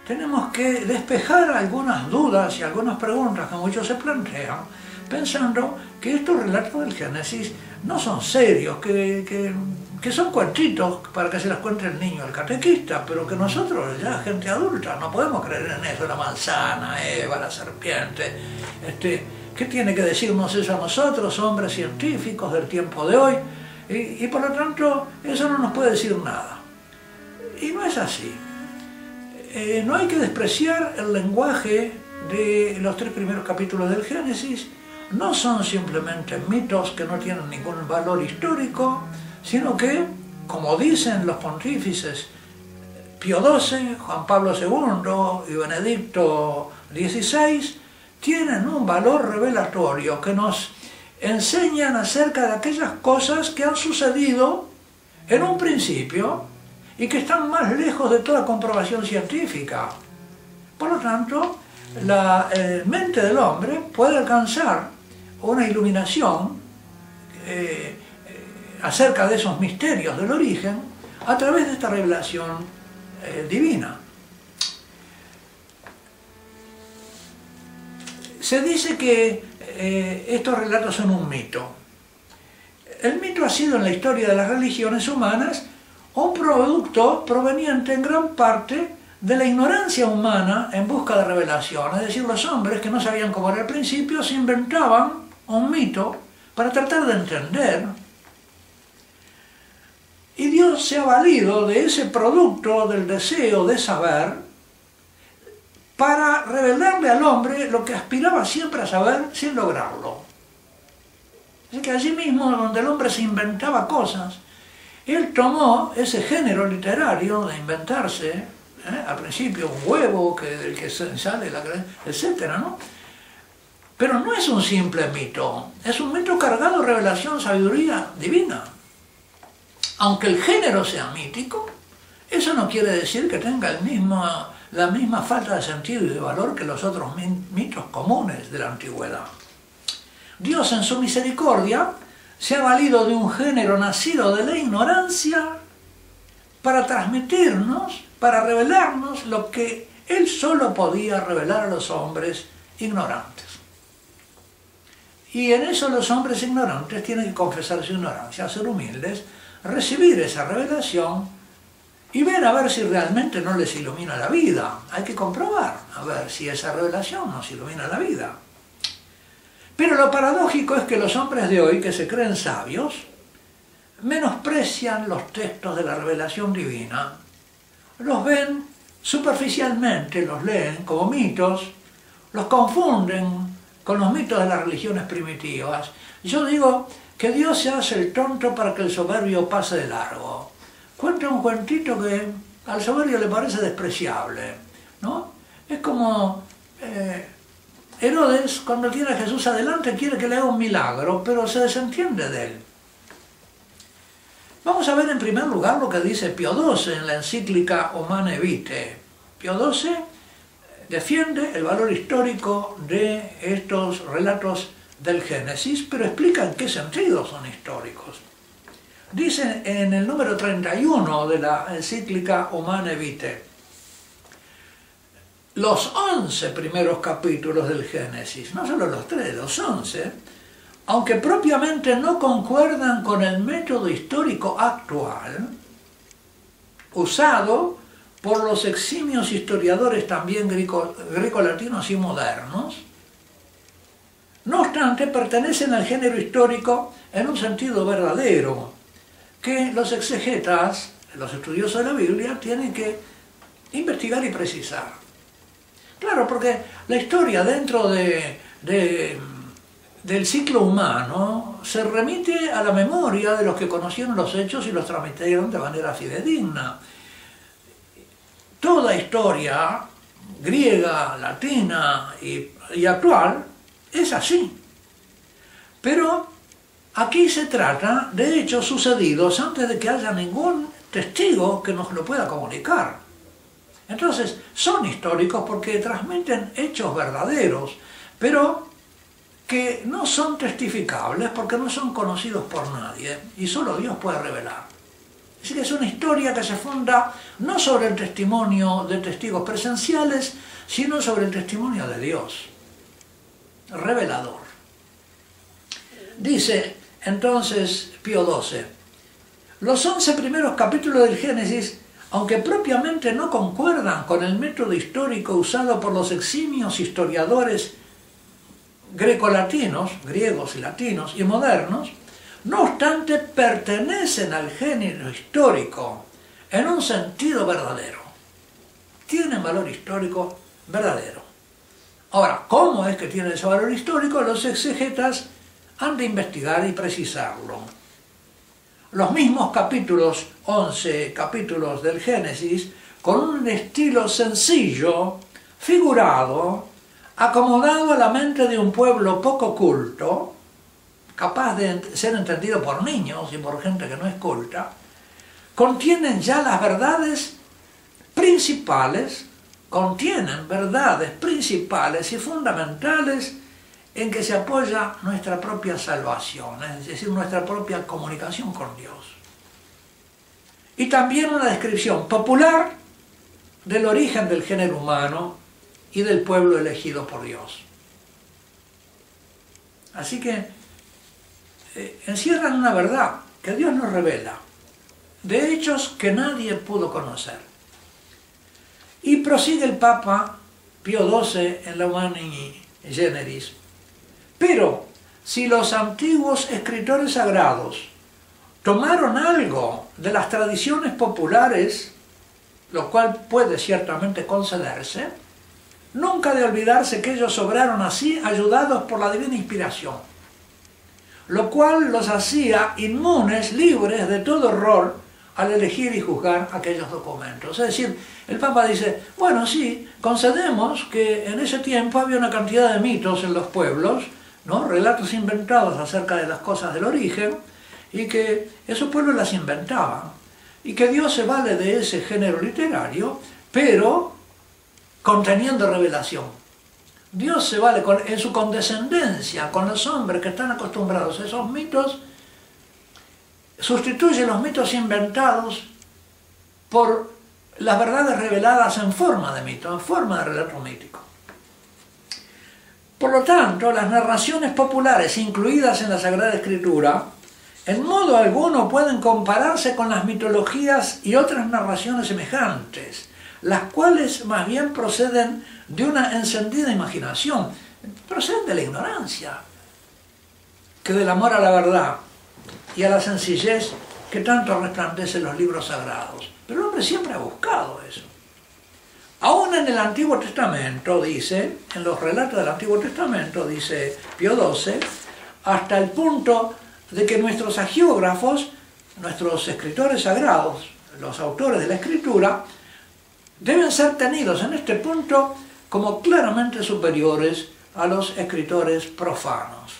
tenemos que despejar algunas dudas y algunas preguntas que muchos se plantean, pensando que estos relatos del Génesis no son serios, que son cuentitos para que se las cuente el niño, el catequista, pero que nosotros, ya gente adulta, no podemos creer en eso, la manzana, Eva, la serpiente. ¿Qué tiene que decirnos eso a nosotros, hombres científicos del tiempo de hoy? Y por lo tanto, eso no nos puede decir nada. Y no es así. No hay que despreciar el lenguaje de los 3 primeros capítulos del Génesis. No son simplemente mitos que no tienen ningún valor histórico, sino que, como dicen los pontífices Pío XII, Juan Pablo II y Benedicto XVI, tienen un valor revelatorio que nos enseñan acerca de aquellas cosas que han sucedido en un principio y que están más lejos de toda comprobación científica. Por lo tanto, la mente del hombre puede alcanzar una iluminación acerca de esos misterios del origen a través de esta revelación divina. Se dice que estos relatos son un mito. El mito ha sido en la historia de las religiones humanas un producto proveniente en gran parte de la ignorancia humana en busca de revelación. Es decir, los hombres que no sabían cómo era al principio se inventaban un mito para tratar de entender. Y Dios se ha valido de ese producto del deseo de saber para revelarle al hombre lo que aspiraba siempre a saber sin lograrlo. Así que allí mismo, donde el hombre se inventaba cosas, él tomó ese género literario de inventarse, al principio un huevo del que sale la etcétera, ¿no? Pero no es un simple mito, es un mito cargado de revelación, sabiduría divina. Aunque el género sea mítico, eso no quiere decir que tenga la misma falta de sentido y de valor que los otros mitos comunes de la antigüedad. Dios en su misericordia se ha valido de un género nacido de la ignorancia para transmitirnos, para revelarnos lo que Él solo podía revelar a los hombres ignorantes. Y en eso los hombres ignorantes tienen que confesar su ignorancia, ser humildes, recibir esa revelación y ver a ver si realmente no les ilumina la vida. Hay que comprobar a ver si esa revelación nos ilumina la vida. Pero lo paradójico es que los hombres de hoy, que se creen sabios, menosprecian los textos de la revelación divina, los ven superficialmente, los leen como mitos, los confunden con los mitos de las religiones primitivas. Yo digo que Dios se hace el tonto para que el soberbio pase de largo. Cuenta un cuentito que al soberbio le parece despreciable, ¿no? Es como Herodes, cuando tiene a Jesús adelante, quiere que le haga un milagro, pero se desentiende de él. Vamos a ver en primer lugar lo que dice Pío XII en la encíclica Humanae Vitae. Pío XII defiende el valor histórico de estos relatos del Génesis, pero explica en qué sentido son históricos. Dice en el número 31 de la encíclica Humanae Vitae: los 11 primeros capítulos del Génesis, no solo los 3, los 11, aunque propiamente no concuerdan con el método histórico actual, usado por los eximios historiadores también grecolatinos y modernos, no obstante pertenecen al género histórico en un sentido verdadero, que los exegetas, los estudiosos de la Biblia, tienen que investigar y precisar. Claro, porque la historia dentro del ciclo humano se remite a la memoria de los que conocieron los hechos y los transmitieron de manera fidedigna. Toda historia griega, latina y actual es así. Pero aquí se trata de hechos sucedidos antes de que haya ningún testigo que nos lo pueda comunicar. Entonces, son históricos porque transmiten hechos verdaderos, pero que no son testificables porque no son conocidos por nadie y solo Dios puede revelar. Así que es una historia que se funda no sobre el testimonio de testigos presenciales, sino sobre el testimonio de Dios, revelador. Dice entonces Pío XII, los 11 primeros capítulos del Génesis, aunque propiamente no concuerdan con el método histórico usado por los eximios historiadores grecolatinos, griegos y latinos y modernos, no obstante pertenecen al género histórico en un sentido verdadero. Tienen valor histórico verdadero. Ahora, ¿cómo es que tiene ese valor histórico? Los exegetas han de investigar y precisarlo. Los mismos capítulos, 11 capítulos del Génesis, con un estilo sencillo, figurado, acomodado a la mente de un pueblo poco culto, capaz de ser entendido por niños y por gente que no es culta, contienen ya las verdades principales, contienen verdades principales y fundamentales en que se apoya nuestra propia salvación, es decir, nuestra propia comunicación con Dios. Y también una descripción popular del origen del género humano y del pueblo elegido por Dios. Así que encierran una verdad que Dios nos revela, de hechos que nadie pudo conocer. Y prosigue el Papa Pío XII en la Humani Generis. Pero si los antiguos escritores sagrados tomaron algo de las tradiciones populares, lo cual puede ciertamente concederse, nunca de olvidarse que ellos obraron así ayudados por la divina inspiración, lo cual los hacía inmunes, libres de todo error al elegir y juzgar aquellos documentos. Es decir, el Papa dice, bueno, sí, concedemos que en ese tiempo había una cantidad de mitos en los pueblos, ¿no? Relatos inventados acerca de las cosas del origen, y que esos pueblos las inventaban, y que Dios se vale de ese género literario, pero conteniendo revelación. Dios se vale en su condescendencia con los hombres que están acostumbrados a esos mitos, sustituye los mitos inventados por las verdades reveladas en forma de mito, en forma de relato mítico. Por lo tanto, las narraciones populares incluidas en la Sagrada Escritura en modo alguno pueden compararse con las mitologías y otras narraciones semejantes, las cuales más bien proceden de una encendida imaginación, proceden de la ignorancia, que del amor a la verdad y a la sencillez que tanto resplandecen los libros sagrados. Pero el hombre siempre ha buscado eso. Aún en el Antiguo Testamento, dice, en los relatos del Antiguo Testamento, dice Pío XII, hasta el punto de que nuestros hagiógrafos, nuestros escritores sagrados, los autores de la Escritura, deben ser tenidos en este punto como claramente superiores a los escritores profanos.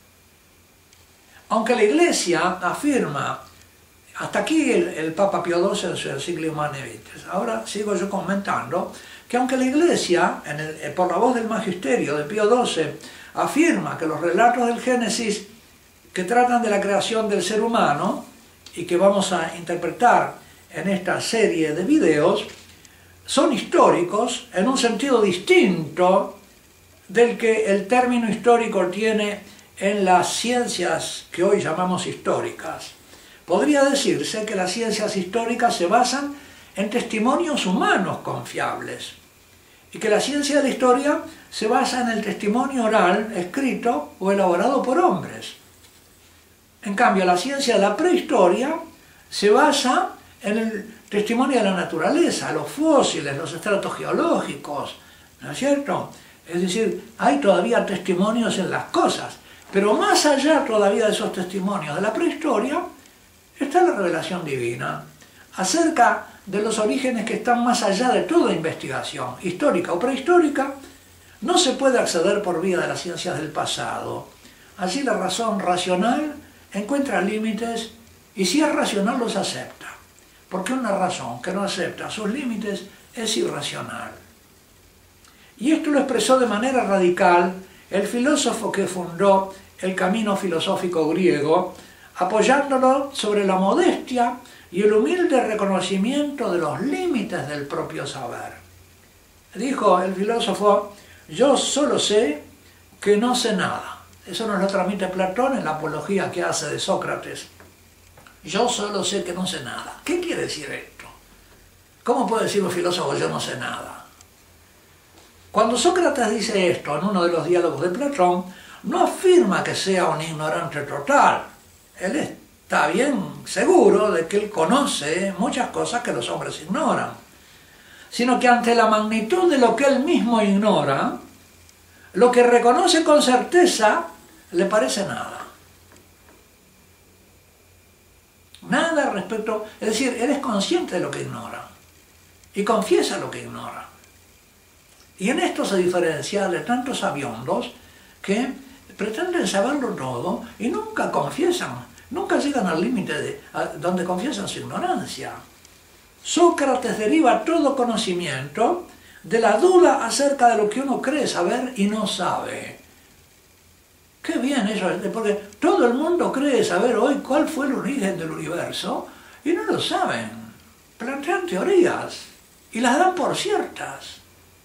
Aunque la Iglesia afirma, hasta aquí el Papa Pío XII en su encíclica Humani Vitae, ahora sigo yo comentando que aunque la Iglesia, por la voz del Magisterio de Pío XII, afirma que los relatos del Génesis que tratan de la creación del ser humano y que vamos a interpretar en esta serie de videos, son históricos en un sentido distinto del que el término histórico tiene en las ciencias que hoy llamamos históricas. Podría decirse que las ciencias históricas se basan en testimonios humanos confiables y que la ciencia de la historia se basa en el testimonio oral, escrito o elaborado por hombres. En cambio, la ciencia de la prehistoria se basa en el testimonio de la naturaleza, los fósiles, los estratos geológicos, ¿no es cierto? Es decir, hay todavía testimonios en las cosas, pero más allá todavía de esos testimonios de la prehistoria está la revelación divina acerca de los orígenes que están más allá de toda investigación, histórica o prehistórica. No se puede acceder por vía de las ciencias del pasado. Allí la razón racional encuentra límites y si es racional los acepta, porque una razón que no acepta sus límites es irracional. Y esto lo expresó de manera radical el filósofo que fundó el camino filosófico griego, apoyándolo sobre la modestia y el humilde reconocimiento de los límites del propio saber. Dijo el filósofo: yo solo sé que no sé nada. Eso nos lo transmite Platón en la apología que hace de Sócrates. Yo solo sé que no sé nada. ¿Qué quiere decir esto? ¿Cómo puede decir un filósofo yo no sé nada? Cuando Sócrates dice esto en uno de los diálogos de Platón, no afirma que sea un ignorante total. Él está bien seguro de que él conoce muchas cosas que los hombres ignoran, sino que ante la magnitud de lo que él mismo ignora, lo que reconoce con certeza le parece nada. Nada respecto, es decir, él es consciente de lo que ignora y confiesa lo que ignora. Y en esto se diferencia de tantos sabiondos que pretenden saberlo todo y nunca confiesan, nunca llegan al límite donde confiesan su ignorancia. Sócrates deriva todo conocimiento de la duda acerca de lo que uno cree saber y no sabe. Qué bien eso, porque todo el mundo cree saber hoy cuál fue el origen del universo y no lo saben. Plantean teorías y las dan por ciertas.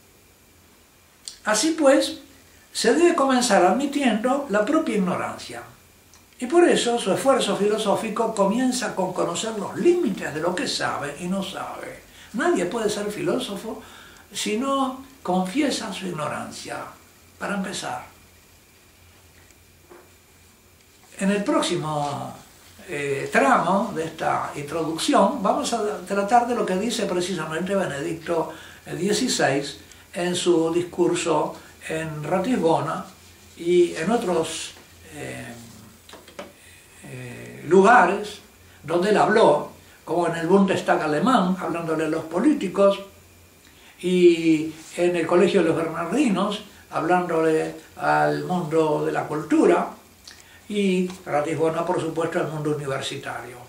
Así pues, se debe comenzar admitiendo la propia ignorancia. Y por eso su esfuerzo filosófico comienza con conocer los límites de lo que sabe y no sabe. Nadie puede ser filósofo si no confiesa su ignorancia, para empezar. En el próximo tramo de esta introducción vamos a tratar de lo que dice precisamente Benedicto XVI en su discurso en Ratisbona y en otros lugares donde él habló, como en el Bundestag alemán, hablándole a los políticos, y en el Colegio de los Bernardinos, hablándole al mundo de la cultura, y Ratisbona, por supuesto, al mundo universitario.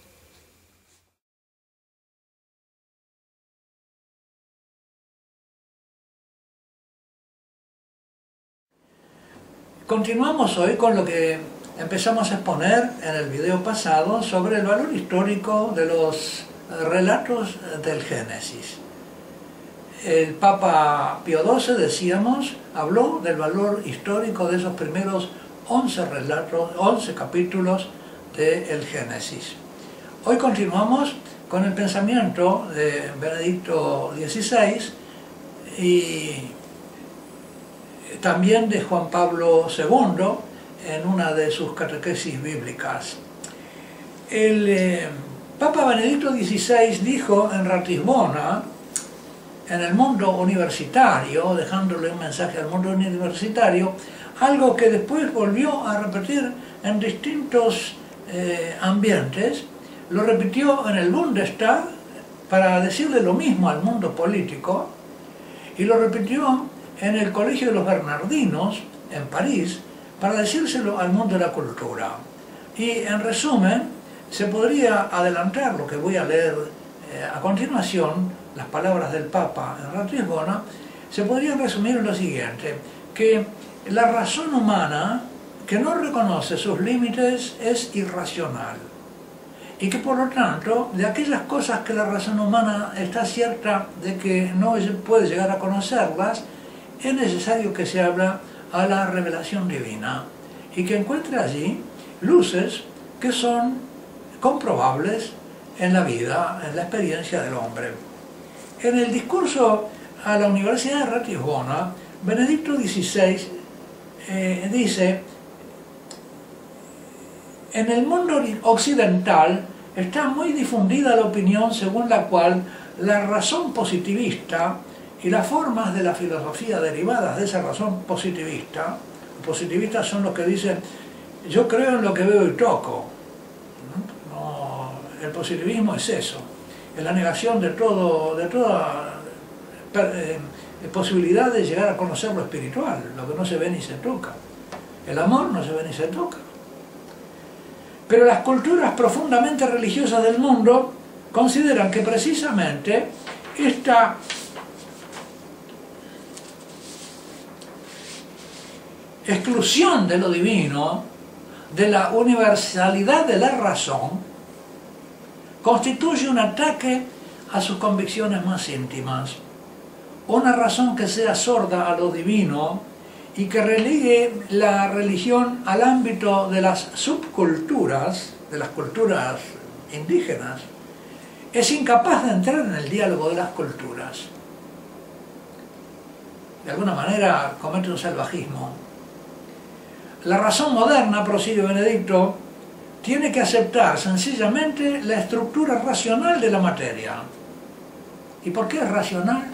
Continuamos hoy con lo que empezamos a exponer en el video pasado sobre el valor histórico de los relatos del Génesis. El Papa Pío XII, decíamos, habló del valor histórico de esos primeros 11 relatos, 11 capítulos del Génesis. Hoy continuamos con el pensamiento de Benedicto XVI y también de Juan Pablo II en una de sus catequesis bíblicas. El Papa Benedicto XVI dijo en Ratisbona, en el mundo universitario, dejándole un mensaje al mundo universitario, algo que después volvió a repetir en distintos ambientes, lo repitió en el Bundestag para decirle lo mismo al mundo político, y lo repitió en el Colegio de los Bernardinos, en París, para decírselo al mundo de la cultura. Y en resumen, se podría adelantar lo que voy a leer a continuación, las palabras del Papa en Ratisbona, se podrían resumir en lo siguiente, que la razón humana que no reconoce sus límites es irracional y que por lo tanto de aquellas cosas que la razón humana está cierta de que no puede llegar a conocerlas, es necesario que se abra a la revelación divina y que encuentre allí luces que son comprobables en la vida, en la experiencia del hombre. En el discurso a la Universidad de Ratisbona, Benedicto XVI dice: en el mundo occidental está muy difundida la opinión según la cual la razón positivista y las formas de la filosofía derivadas de esa razón positivista, los positivistas son los que dicen yo creo en lo que veo y toco. No, el positivismo es eso, es la negación de toda posibilidad de llegar a conocer lo espiritual, lo que no se ve ni se toca. El amor no se ve ni se toca. Pero las culturas profundamente religiosas del mundo consideran que precisamente esta exclusión de lo divino, de la universalidad de la razón, constituye un ataque a sus convicciones más íntimas, una razón que sea sorda a lo divino y que relegue la religión al ámbito de las subculturas, de las culturas indígenas, es incapaz de entrar en el diálogo de las culturas. De alguna manera comete un salvajismo. La razón moderna, prosigue Benedicto, tiene que aceptar sencillamente la estructura racional de la materia. ¿Y por qué es racional?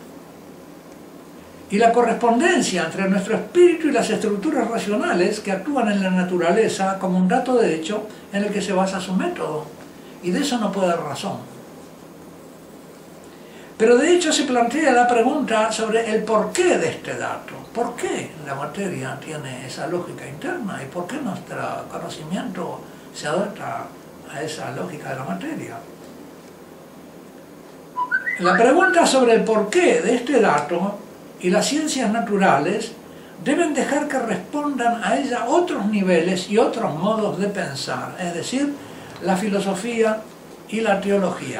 Y la correspondencia entre nuestro espíritu y las estructuras racionales que actúan en la naturaleza como un dato de hecho en el que se basa su método. Y de eso no puede haber razón. Pero de hecho se plantea la pregunta sobre el porqué de este dato. ¿Por qué la materia tiene esa lógica interna? ¿Y por qué nuestro conocimiento se adapta a esa lógica de la materia? La pregunta sobre el porqué de este dato y las ciencias naturales deben dejar que respondan a ella otros niveles y otros modos de pensar, es decir, la filosofía y la teología.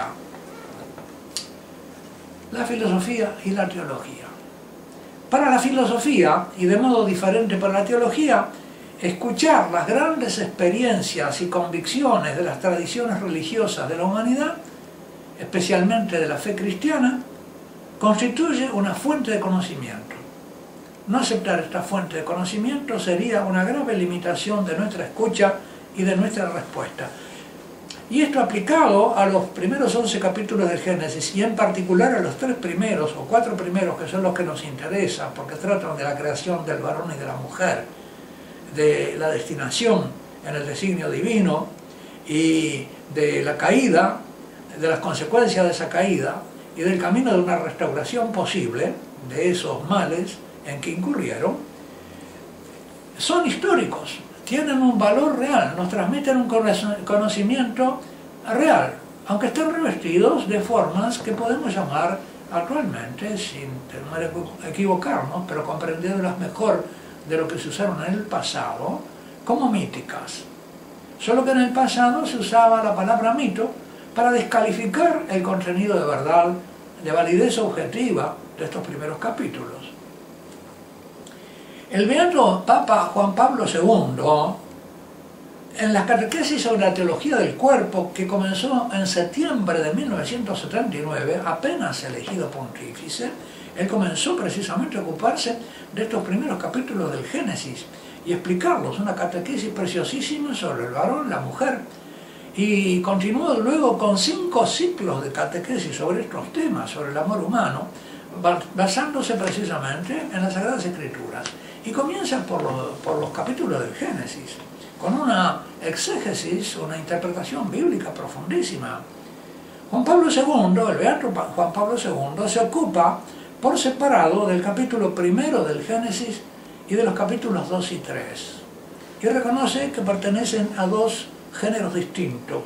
La filosofía y la teología. Para la filosofía, y de modo diferente para la teología, escuchar las grandes experiencias y convicciones de las tradiciones religiosas de la humanidad, especialmente de la fe cristiana, constituye una fuente de conocimiento. No aceptar esta fuente de conocimiento sería una grave limitación de nuestra escucha y de nuestra respuesta. Y esto aplicado a los primeros 11 capítulos del Génesis, y en particular a los 3 primeros o 4 primeros, que son los que nos interesan, porque tratan de la creación del varón y de la mujer, de la destinación en el designio divino, y de la caída, de las consecuencias de esa caída, y del camino de una restauración posible de esos males en que incurrieron, son históricos. Tienen un valor real, nos transmiten un conocimiento real, aunque estén revestidos de formas que podemos llamar actualmente, sin tener que equivocarnos, pero comprendiéndolas mejor de lo que se usaron en el pasado, como míticas. Solo que en el pasado se usaba la palabra mito para descalificar el contenido de verdad, de validez objetiva de estos primeros capítulos. El beato Papa Juan Pablo II, en la catequesis sobre la teología del cuerpo, que comenzó en septiembre de 1979, apenas elegido pontífice, él comenzó precisamente a ocuparse de estos primeros capítulos del Génesis y explicarlos, una catequesis preciosísima sobre el varón, la mujer, y continuó luego con 5 ciclos de catequesis sobre estos temas, sobre el amor humano, basándose precisamente en las Sagradas Escrituras. Y comienza por los capítulos del Génesis, con una exégesis, una interpretación bíblica profundísima. Juan Pablo II, el beato Juan Pablo II, se ocupa por separado del capítulo primero del Génesis y de los capítulos 2 y 3, y reconoce que pertenecen a 2 géneros distintos.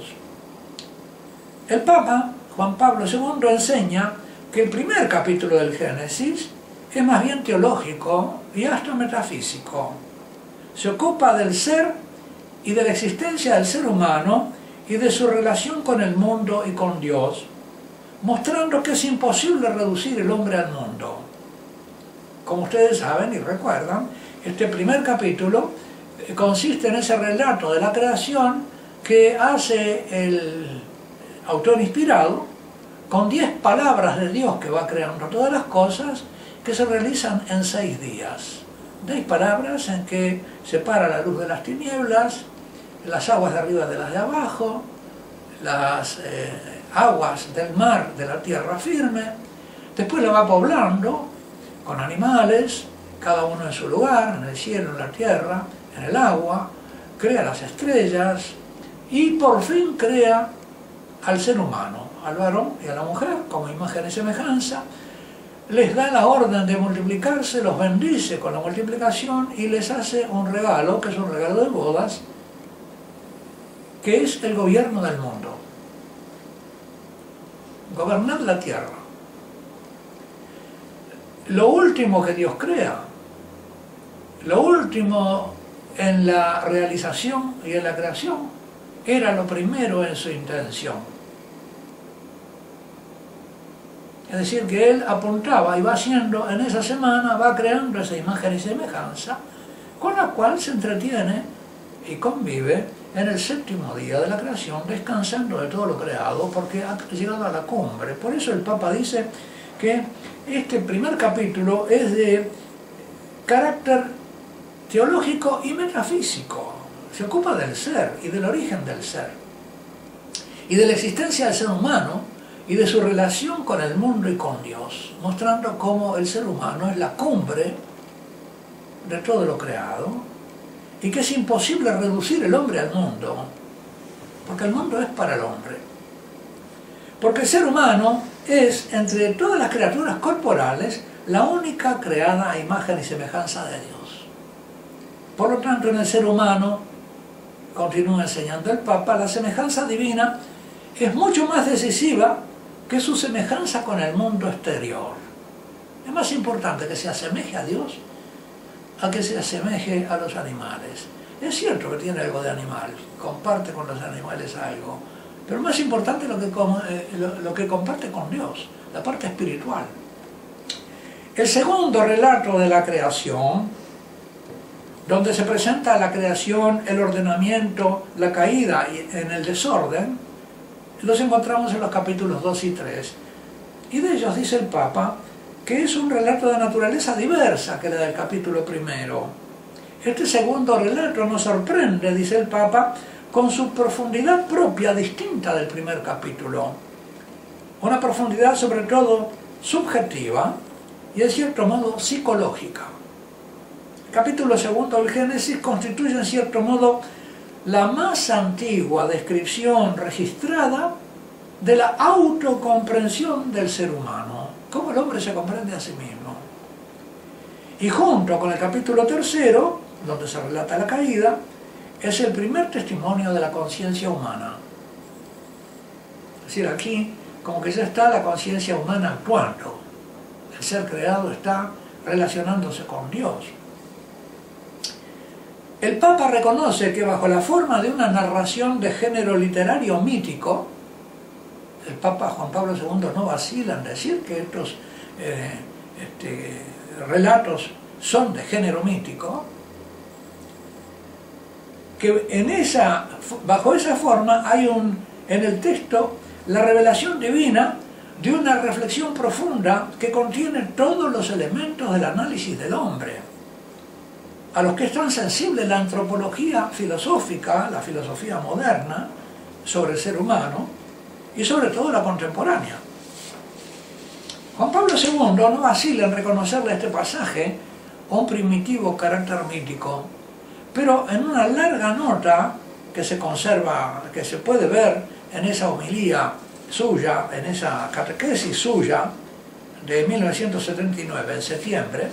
El Papa Juan Pablo II enseña que el primer capítulo del Génesis es más bien teológico y hasta metafísico. Se ocupa del ser y de la existencia del ser humano y de su relación con el mundo y con Dios, mostrando que es imposible reducir el hombre al mundo. Como ustedes saben y recuerdan, este primer capítulo consiste en ese relato de la creación que hace el autor inspirado con 10 palabras de Dios que va creando todas las cosas, que se realizan en 6 días. 10 palabras en que separa la luz de las tinieblas, las aguas de arriba de las de abajo, las aguas del mar de la tierra firme. Después la va poblando con animales, cada uno en su lugar, en el cielo, en la tierra, en el agua, crea las estrellas y por fin crea al ser humano, al varón y a la mujer, como imagen y semejanza. Les da la orden de multiplicarse, los bendice con la multiplicación y les hace un regalo, que es un regalo de bodas, que es el gobierno del mundo. Gobernar la tierra. Lo último que Dios crea, lo último en la realización y en la creación, era lo primero en su intención. Es decir, que él apuntaba y va haciendo en esa semana, va creando esa imagen y semejanza, con la cual se entretiene y convive en el séptimo día de la creación, descansando de todo lo creado, porque ha llegado a la cumbre. Por eso el Papa dice que este primer capítulo es de carácter teológico y metafísico. Se ocupa del ser y del origen del ser, y de la existencia del ser humano, y de su relación con el mundo y con Dios, mostrando cómo el ser humano es la cumbre de todo lo creado, y que es imposible reducir el hombre al mundo, porque el mundo es para el hombre. Porque el ser humano es, entre todas las criaturas corporales, la única creada a imagen y semejanza de Dios. Por lo tanto, en el ser humano, continúa enseñando el Papa, la semejanza divina es mucho más decisiva que su semejanza con el mundo exterior. Es más importante que se asemeje a Dios a que se asemeje a los animales. Es cierto que tiene algo de animal, comparte con los animales algo, pero más importante lo que comparte con Dios, la parte espiritual. El segundo relato de la creación, donde se presenta la creación, el ordenamiento, la caída en el desorden, los encontramos en los capítulos 2 y 3. Y de ellos dice el Papa que es un relato de naturaleza diversa que la del capítulo primero. Este segundo relato nos sorprende, dice el Papa, con su profundidad propia distinta del primer capítulo. Una profundidad sobre todo subjetiva y en cierto modo psicológica. El capítulo segundo del Génesis constituye en cierto modo la más antigua descripción registrada de la autocomprensión del ser humano, cómo el hombre se comprende a sí mismo. Y junto con el capítulo tercero, donde se relata la caída, es el primer testimonio de la conciencia humana. Es decir, aquí como que ya está la conciencia humana actuando. El ser creado está relacionándose con Dios. El Papa reconoce que bajo la forma de una narración de género literario mítico, el Papa Juan Pablo II no vacila en decir que estos relatos son de género mítico, que bajo esa forma hay en el texto la revelación divina de una reflexión profunda que contiene todos los elementos del análisis del hombre, a los que es tan sensible la antropología filosófica, la filosofía moderna, sobre el ser humano, y sobre todo la contemporánea. Juan Pablo II no vacila en reconocerle a este pasaje un primitivo carácter mítico, pero en una larga nota que se conserva, que se puede ver en esa homilía suya, en esa catequesis suya de 1979, en septiembre,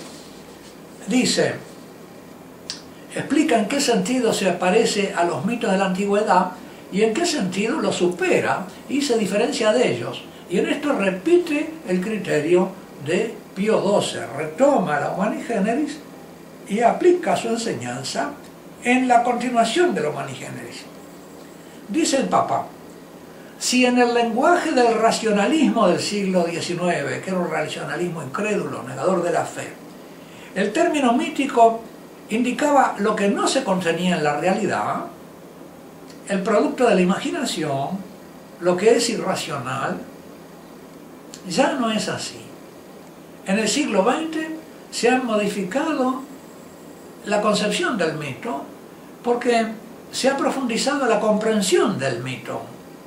explica en qué sentido se parece a los mitos de la antigüedad y en qué sentido los supera y se diferencia de ellos. Y en esto repite el criterio de Pío XII, retoma la Humani Generis y aplica su enseñanza en la continuación de la Humani Generis. Dice el Papa, si en el lenguaje del racionalismo del siglo XIX, que era un racionalismo incrédulo, negador de la fe, el término mítico indicaba lo que no se contenía en la realidad, el producto de la imaginación, lo que es irracional, ya no es así. En el siglo XX se ha modificado la concepción del mito porque se ha profundizado la comprensión del mito.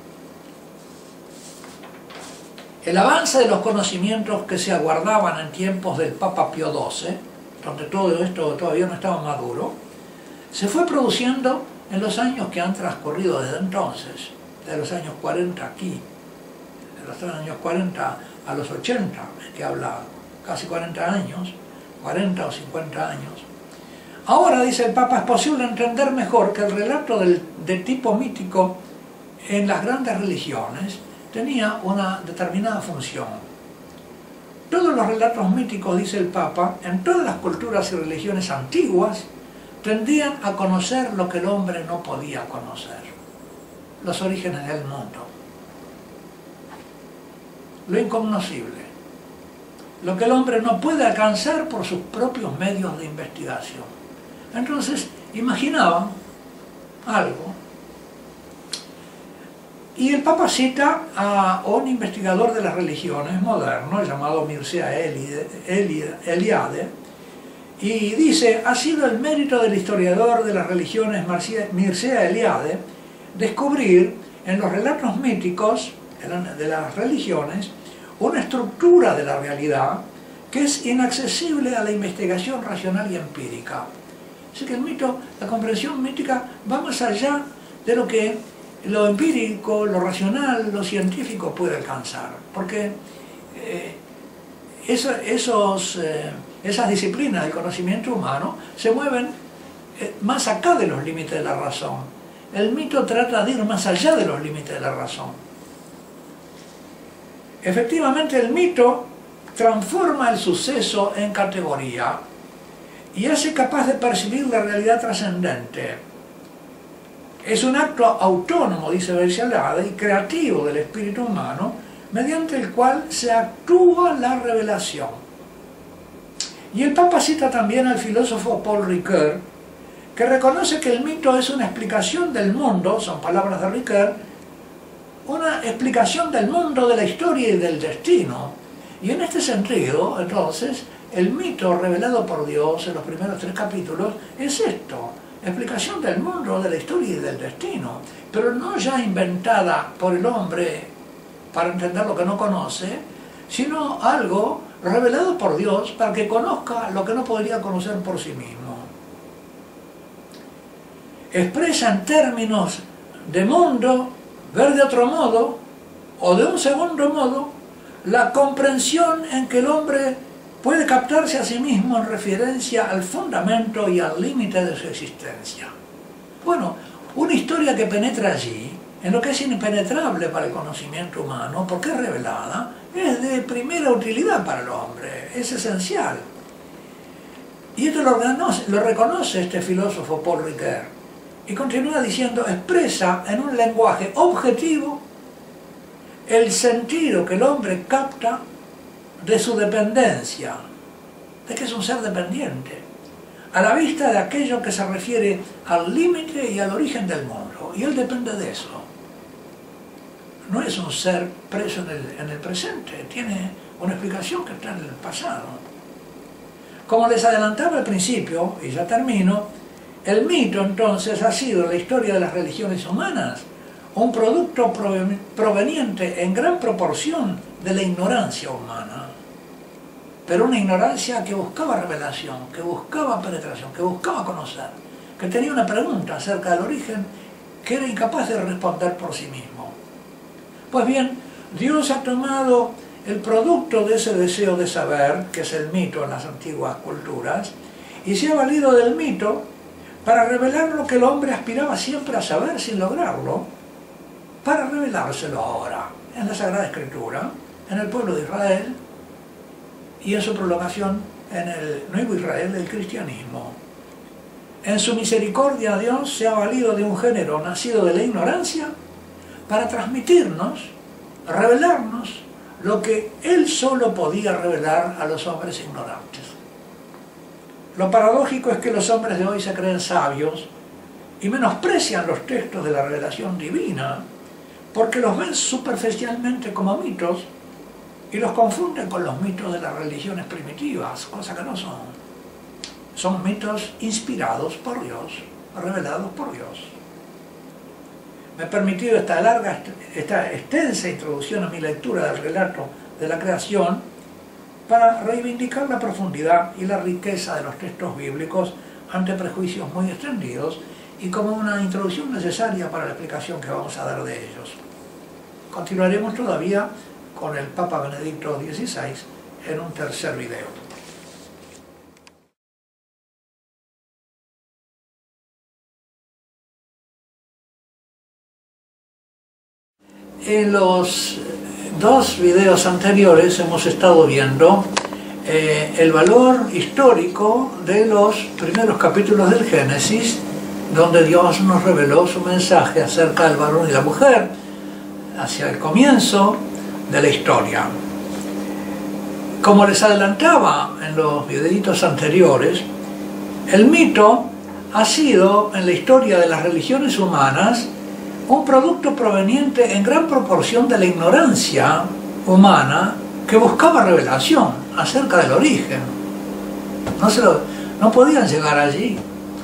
El avance de los conocimientos que se aguardaban en tiempos del Papa Pío XII, donde todo esto todavía no estaba maduro, se fue produciendo en los años que han transcurrido desde entonces, de los años 40 aquí, de los años 40 a los 80, que habla casi 40 años, 40 o 50 años. Ahora, dice el Papa, es posible entender mejor que el relato de tipo mítico en las grandes religiones tenía una determinada función. Todos los relatos míticos, dice el Papa, en todas las culturas y religiones antiguas, tendían a conocer lo que el hombre no podía conocer, los orígenes del mundo, lo incognoscible, lo que el hombre no puede alcanzar por sus propios medios de investigación. Entonces, imaginaban algo. Y el Papa cita a un investigador de las religiones moderno llamado Mircea Eliade, y dice: ha sido el mérito del historiador de las religiones Mircea Eliade descubrir en los relatos míticos de las religiones una estructura de la realidad que es inaccesible a la investigación racional y empírica. Así que el mito, la comprensión mítica va más allá de lo que lo empírico, lo racional, lo científico puede alcanzar, porque esas disciplinas del conocimiento humano se mueven más acá de los límites de la razón. El mito trata de ir más allá de los límites de la razón. Efectivamente, el mito transforma el suceso en categoría y hace capaz de percibir la realidad trascendente. Es un acto autónomo, dice Eliade, y creativo del espíritu humano, mediante el cual se actúa la revelación. Y el Papa cita también al filósofo Paul Ricoeur, que reconoce que el mito es una explicación del mundo, son palabras de Ricoeur, una explicación del mundo, de la historia y del destino. Y en este sentido, entonces, el mito revelado por Dios en los primeros 3 capítulos es esto: explicación del mundo, de la historia y del destino, pero no ya inventada por el hombre para entender lo que no conoce, sino algo revelado por Dios para que conozca lo que no podría conocer por sí mismo. Expresa en términos de mundo, ver de otro modo, o de un segundo modo, la comprensión en que el hombre puede captarse a sí mismo en referencia al fundamento y al límite de su existencia. Bueno, una historia que penetra allí, en lo que es impenetrable para el conocimiento humano, porque es revelada, es de primera utilidad para el hombre, es esencial. Y esto lo reconoce este filósofo Paul Ricoeur. Y continúa diciendo: expresa en un lenguaje objetivo el sentido que el hombre capta de su dependencia, de que es un ser dependiente, a la vista de aquello que se refiere al límite y al origen del mundo. Y él depende de eso. No es un ser preso en el presente, tiene una explicación que está en el pasado. Como les adelantaba al principio, y ya termino, el mito entonces ha sido en la historia de las religiones humanas un producto proveniente en gran proporción de la ignorancia humana, pero una ignorancia que buscaba revelación, que buscaba penetración, que buscaba conocer, que tenía una pregunta acerca del origen que era incapaz de responder por sí mismo. Pues bien, Dios ha tomado el producto de ese deseo de saber, que es el mito en las antiguas culturas, y se ha valido del mito para revelar lo que el hombre aspiraba siempre a saber sin lograrlo, para revelárselo ahora en la Sagrada Escritura, en el pueblo de Israel y en su prolongación en el nuevo Israel del cristianismo. En su misericordia Dios se ha valido de un género nacido de la ignorancia para transmitirnos, revelarnos lo que Él solo podía revelar a los hombres ignorantes. Lo paradójico es que los hombres de hoy se creen sabios y menosprecian los textos de la revelación divina porque los ven superficialmente como mitos y los confunden con los mitos de las religiones primitivas, cosa que no son. Son mitos inspirados por Dios, revelados por Dios. Me he permitido esta extensa introducción a mi lectura del relato de la creación para reivindicar la profundidad y la riqueza de los textos bíblicos ante prejuicios muy extendidos y como una introducción necesaria para la explicación que vamos a dar de ellos. Continuaremos todavía con el Papa Benedicto XVI en un tercer video. En los 2 videos anteriores hemos estado viendo el valor histórico de los primeros capítulos del Génesis, donde Dios nos reveló su mensaje acerca del varón y la mujer, hacia el comienzo de la historia. como les adelantaba en los videitos anteriores, el mito ha sido en la historia de las religiones humanas un producto proveniente en gran proporción de la ignorancia humana que buscaba revelación acerca del origen. No podían llegar allí.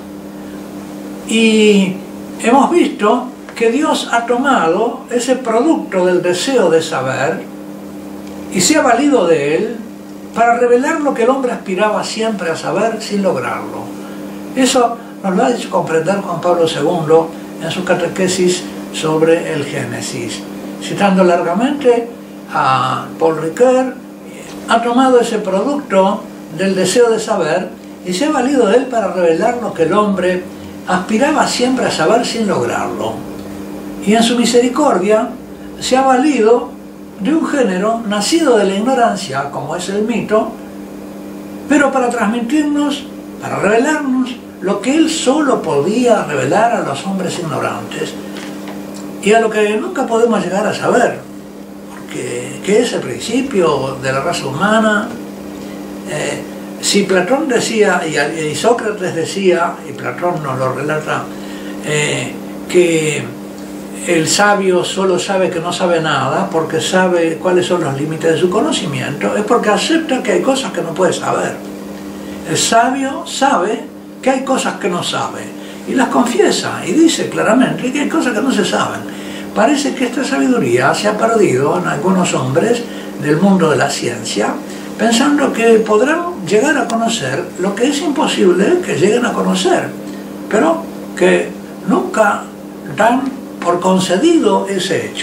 Y hemos visto que Dios ha tomado ese producto del deseo de saber y se ha valido de él para revelar lo que el hombre aspiraba siempre a saber sin lograrlo. Eso nos lo ha hecho comprender Juan Pablo II en su catequesis sobre el Génesis. Citando largamente a Paul Ricoeur, ha tomado ese producto del deseo de saber y se ha valido de él para revelar lo que el hombre aspiraba siempre a saber sin lograrlo. Y en su misericordia se ha valido de un género nacido de la ignorancia, como es el mito, pero para transmitirnos, para revelarnos lo que él solo podía revelar a los hombres ignorantes y a lo que nunca podemos llegar a saber, porque ¿qué es el principio de la raza humana? Si Platón decía, y Sócrates decía, y Platón nos lo relata, que el sabio solo sabe que no sabe nada porque sabe cuáles son los límites de su conocimiento, es porque acepta que hay cosas que no puede saber. El sabio sabe que hay cosas que no sabe y las confiesa y dice claramente que hay cosas que no se saben. Parece que esta sabiduría se ha perdido en algunos hombres del mundo de la ciencia, pensando que podrán llegar a conocer lo que es imposible que lleguen a conocer, pero que nunca dan por concedido ese hecho.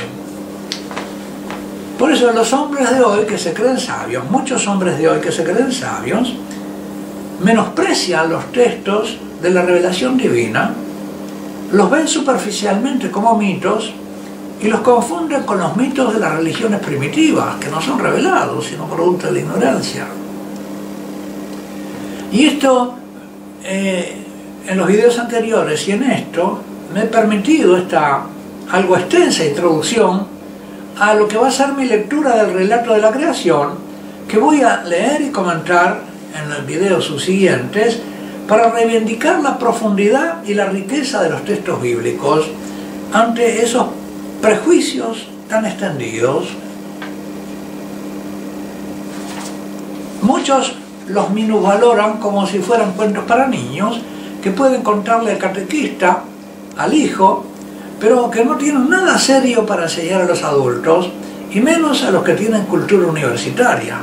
Por eso los hombres de hoy que se creen sabios, muchos hombres de hoy que se creen sabios, menosprecian los textos de la revelación divina, los ven superficialmente como mitos y los confunden con los mitos de las religiones primitivas, que no son revelados, sino producto de la ignorancia. Y esto, en los videos anteriores y en esto, me he permitido esta algo extensa introducción a lo que va a ser mi lectura del relato de la creación, que voy a leer y comentar en los videos subsiguientes para reivindicar la profundidad y la riqueza de los textos bíblicos ante esos prejuicios tan extendidos. Muchos los minusvaloran como si fueran cuentos para niños que pueden contarle al catequista, al hijo, pero que no tienen nada serio para enseñar a los adultos y menos a los que tienen cultura universitaria.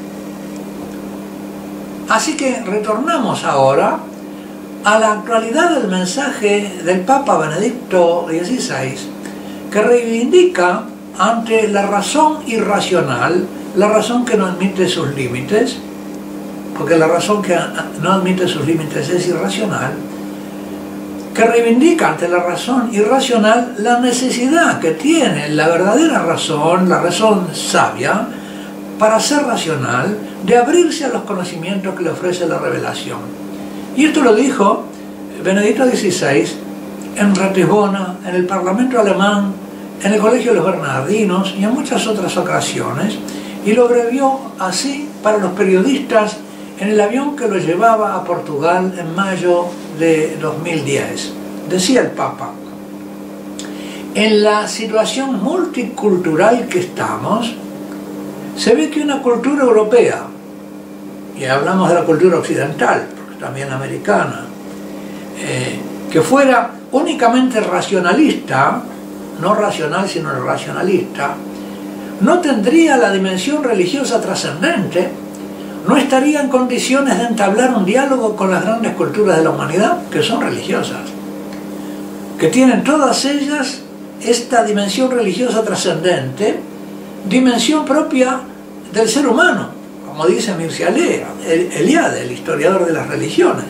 Así que retornamos ahora a la actualidad del mensaje del Papa Benedicto XVI, que reivindica ante la razón irracional, la razón que no admite sus límites, porque la razón que no admite sus límites es irracional, que reivindica ante la razón irracional la necesidad que tiene la verdadera razón, la razón sabia, para ser racional, de abrirse a los conocimientos que le ofrece la revelación. Y esto lo dijo Benedicto XVI en Ratisbona, en el Parlamento alemán, en el Colegio de los Bernardinos y en muchas otras ocasiones, y lo abrevió así para los periodistas en el avión que lo llevaba a Portugal en mayo de 2010. Decía el Papa: en la situación multicultural que estamos, se ve que una cultura europea, y hablamos de la cultura occidental, porque también americana, que fuera únicamente racionalista, no racional sino racionalista, no tendría la dimensión religiosa trascendente, no estaría en condiciones de entablar un diálogo con las grandes culturas de la humanidad, que son religiosas, que tienen todas ellas esta dimensión religiosa trascendente, dimensión propia del ser humano, como dice Mircea Eliade, el historiador de las religiones.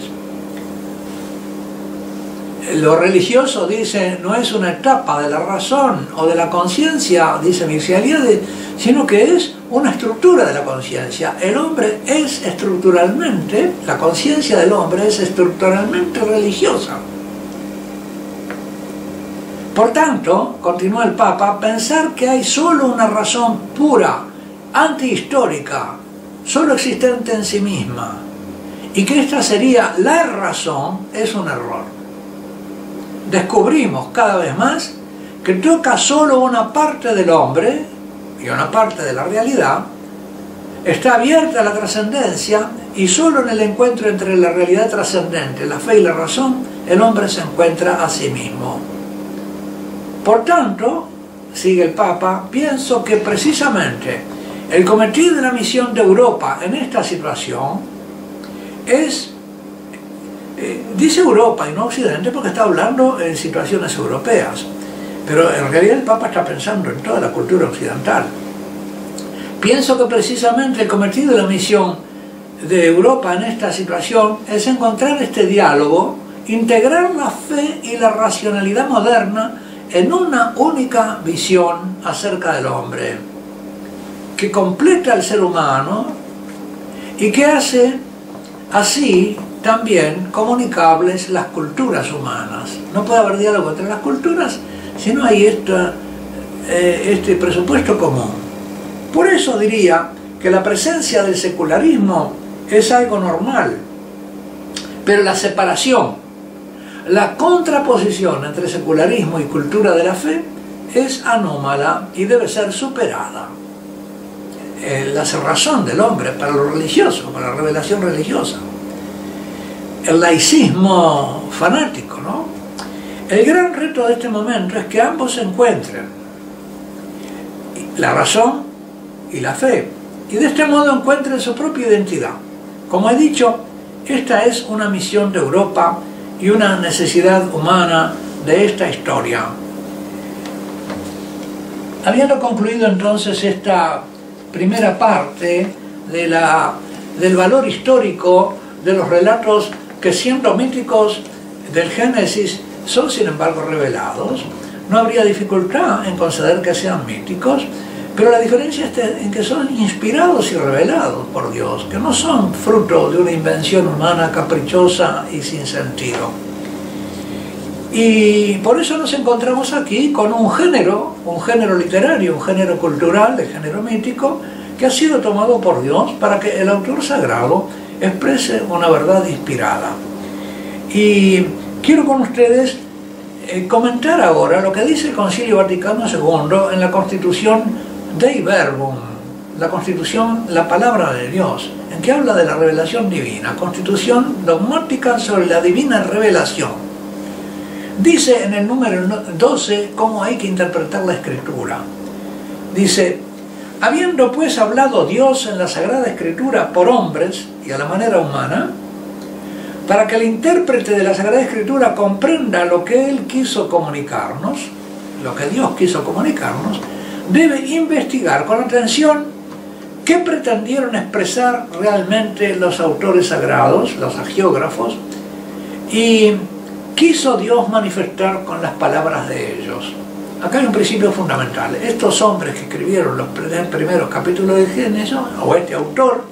Lo religioso, dice, no es una etapa de la razón o de la conciencia, dice Mircea Eliade, sino que es una estructura de la conciencia. El hombre es estructuralmente, la conciencia del hombre es estructuralmente religiosa. Por tanto, continúa el Papa, pensar que hay solo una razón pura, antihistórica, solo existente en sí misma, y que esta sería la razón, es un error. Descubrimos cada vez más que toca solo una parte del hombre y una parte de la realidad, está abierta a la trascendencia, y solo en el encuentro entre la realidad trascendente, la fe y la razón, el hombre se encuentra a sí mismo. Por tanto, sigue el Papa, pienso que precisamente el cometido de la misión de Europa en esta situación es, dice Europa y no Occidente porque está hablando en situaciones europeas, pero en realidad el Papa está pensando en toda la cultura occidental. Pienso que precisamente el cometido de la misión de Europa en esta situación es encontrar este diálogo, integrar la fe y la racionalidad moderna en una única visión acerca del hombre, que completa al ser humano y que hace así también comunicables las culturas humanas. No puede haber diálogo entre las culturas si no hay este presupuesto común. Por eso diría que la presencia del secularismo es algo normal, pero la separación, la contraposición entre secularismo y cultura de la fe es anómala y debe ser superada. La cerrazón del hombre para lo religioso, para la revelación religiosa, el laicismo fanático, ¿no? El gran reto de este momento es que ambos se encuentren, la razón y la fe, y de este modo encuentren su propia identidad. Como he dicho, esta es una misión de Europa y una necesidad humana de esta historia. Habiendo concluido entonces esta primera parte del valor histórico de los relatos que, siendo míticos del Génesis, son sin embargo revelados, no habría dificultad en conceder que sean míticos, pero la diferencia está en que son inspirados y revelados por Dios, que no son fruto de una invención humana caprichosa y sin sentido. Y por eso nos encontramos aquí con un género literario, un género cultural, el género mítico, que ha sido tomado por Dios para que el autor sagrado exprese una verdad inspirada. Y quiero con ustedes comentar ahora lo que dice el Concilio Vaticano II en la Constitución Dei Verbum, la Constitución, la Palabra de Dios, en que habla de la revelación divina, Constitución dogmática sobre la divina revelación. Dice en el número 12 cómo hay que interpretar la Escritura. Dice: habiendo pues hablado Dios en la Sagrada Escritura por hombres y a la manera humana, para que el intérprete de la Sagrada Escritura comprenda lo que Él quiso comunicarnos, lo que Dios quiso comunicarnos, debe investigar con atención qué pretendieron expresar realmente los autores sagrados, los hagiógrafos, y quiso Dios manifestar con las palabras de ellos. Acá hay un principio fundamental. Estos hombres que escribieron los primeros capítulos de Génesis, o este autor,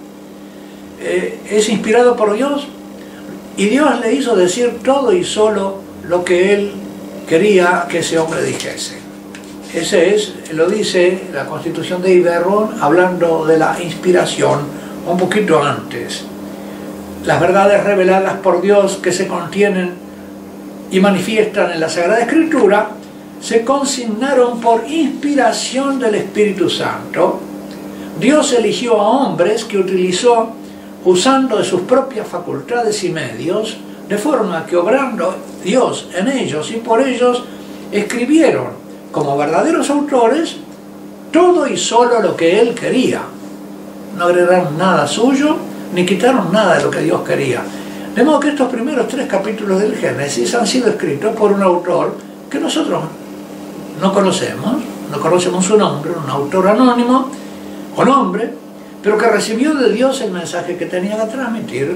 es inspirado por Dios, y Dios le hizo decir todo y solo lo que Él quería que ese hombre dijese. Ese es, lo dice la Constitución de Verbum, hablando de la inspiración un poquito antes. Las verdades reveladas por Dios que se contienen y manifiestan en la Sagrada Escritura se consignaron por inspiración del Espíritu Santo. Dios eligió a hombres que utilizó usando de sus propias facultades y medios, de forma que, obrando Dios en ellos y por ellos, escribieron como verdaderos autores todo y solo lo que Él quería. No agregaron nada suyo, ni quitaron nada de lo que Dios quería. De modo que estos primeros 3 capítulos del Génesis han sido escritos por un autor que nosotros no conocemos su nombre, un autor anónimo o nombre, pero que recibió de Dios el mensaje que tenía que transmitir.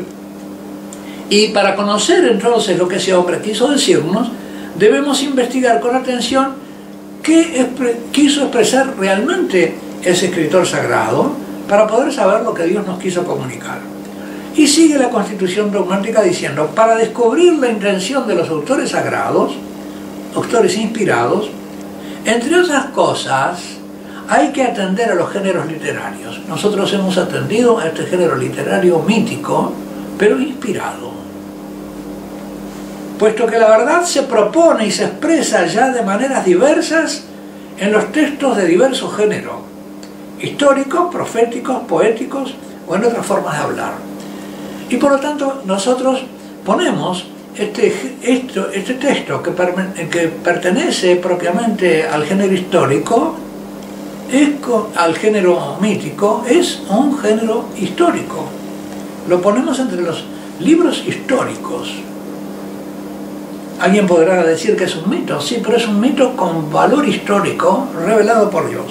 Y para conocer entonces lo que ese hombre quiso decirnos, debemos investigar con atención qué quiso expresar realmente ese escritor sagrado para poder saber lo que Dios nos quiso comunicar. Y sigue la Constitución dogmática diciendo: para descubrir la intención de los autores sagrados, autores inspirados, entre otras cosas, hay que atender a los géneros literarios. Nosotros hemos atendido a este género literario mítico, pero inspirado. Puesto que la verdad se propone y se expresa ya de maneras diversas en los textos de diversos géneros, históricos, proféticos, poéticos o en otras formas de hablar. Y por lo tanto nosotros ponemos este texto que pertenece propiamente al género histórico, al género mítico, es un género histórico. Lo ponemos entre los libros históricos. Alguien podrá decir que es un mito, sí, pero es un mito con valor histórico revelado por Dios.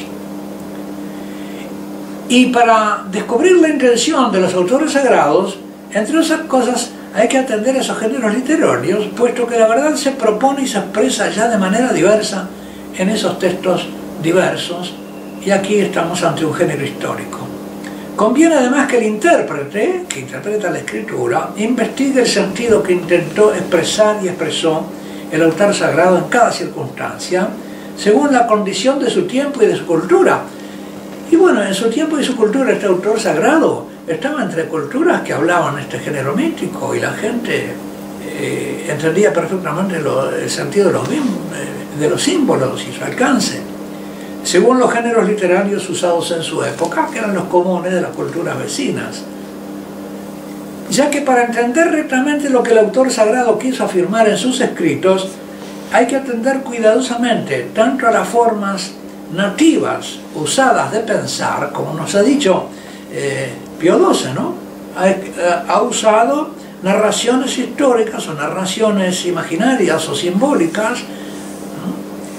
Y para descubrir la intención de los autores sagrados, entre otras cosas, hay que atender a esos géneros literarios, puesto que la verdad se propone y se expresa ya de manera diversa en esos textos diversos, y aquí estamos ante un género histórico. Conviene además que el intérprete, que interpreta la escritura, investigue el sentido que intentó expresar y expresó el autor sagrado en cada circunstancia, según la condición de su tiempo y de su cultura. Y bueno, en su tiempo y su cultura este autor sagrado estaba entre culturas que hablaban este género mítico y la gente entendía perfectamente el sentido de los símbolos y su alcance, según los géneros literarios usados en su época, que eran los comunes de las culturas vecinas. Ya que para entender rectamente lo que el autor sagrado quiso afirmar en sus escritos, hay que atender cuidadosamente tanto a las formas nativas usadas de pensar, como nos ha dicho Pío XII, ¿no? Ha usado narraciones históricas o narraciones imaginarias o simbólicas, ¿no?,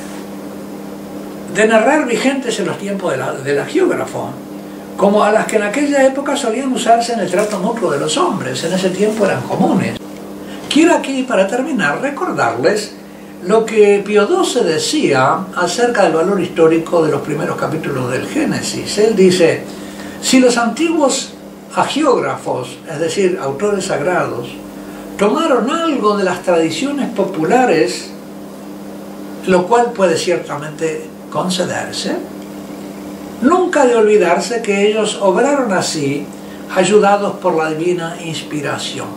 de narrar vigentes en los tiempos del agiógrafo, como a las que en aquella época solían usarse en el trato mutuo de los hombres, en ese tiempo eran comunes. Quiero aquí, para terminar, recordarles lo que Pío XII decía acerca del valor histórico de los primeros capítulos del Génesis. Él dice: si los antiguos agiógrafos, es decir, autores sagrados, tomaron algo de las tradiciones populares, lo cual puede ciertamente concederse, nunca ha de olvidarse que ellos obraron así, ayudados por la divina inspiración,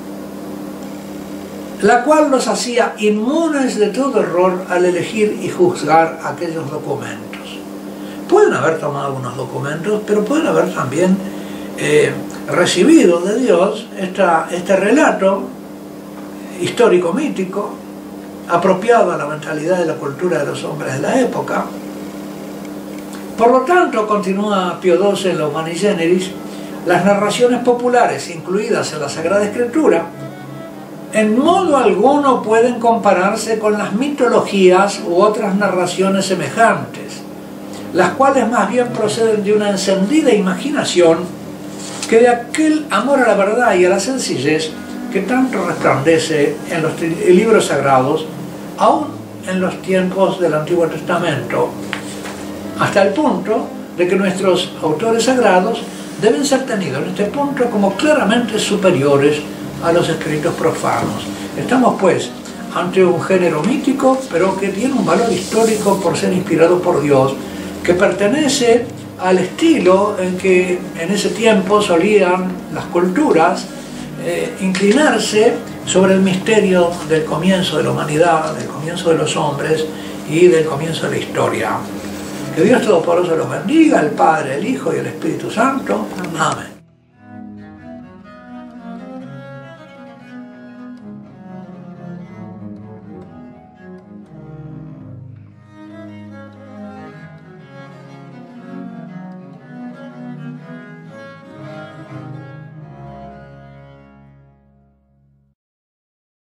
la cual los hacía inmunes de todo error al elegir y juzgar aquellos documentos. Pueden haber tomado algunos documentos, pero pueden haber también recibido de Dios este relato histórico-mítico, apropiado a la mentalidad de la cultura de los hombres de la época. Por lo tanto, continúa Pío XII en la Humani Generis, las narraciones populares incluidas en la Sagrada Escritura en modo alguno pueden compararse con las mitologías u otras narraciones semejantes, las cuales más bien proceden de una encendida imaginación que de aquel amor a la verdad y a la sencillez que tanto resplandece en los libros sagrados, aún en los tiempos del Antiguo Testamento, hasta el punto de que nuestros autores sagrados deben ser tenidos en este punto como claramente superiores a los escritos profanos. Estamos pues ante un género mítico, pero que tiene un valor histórico por ser inspirado por Dios, que pertenece al estilo en que en ese tiempo solían las culturas inclinarse sobre el misterio del comienzo de la humanidad, del comienzo de los hombres y del comienzo de la historia. Que Dios Todopoderoso los bendiga, el Padre, el Hijo y el Espíritu Santo. Amén.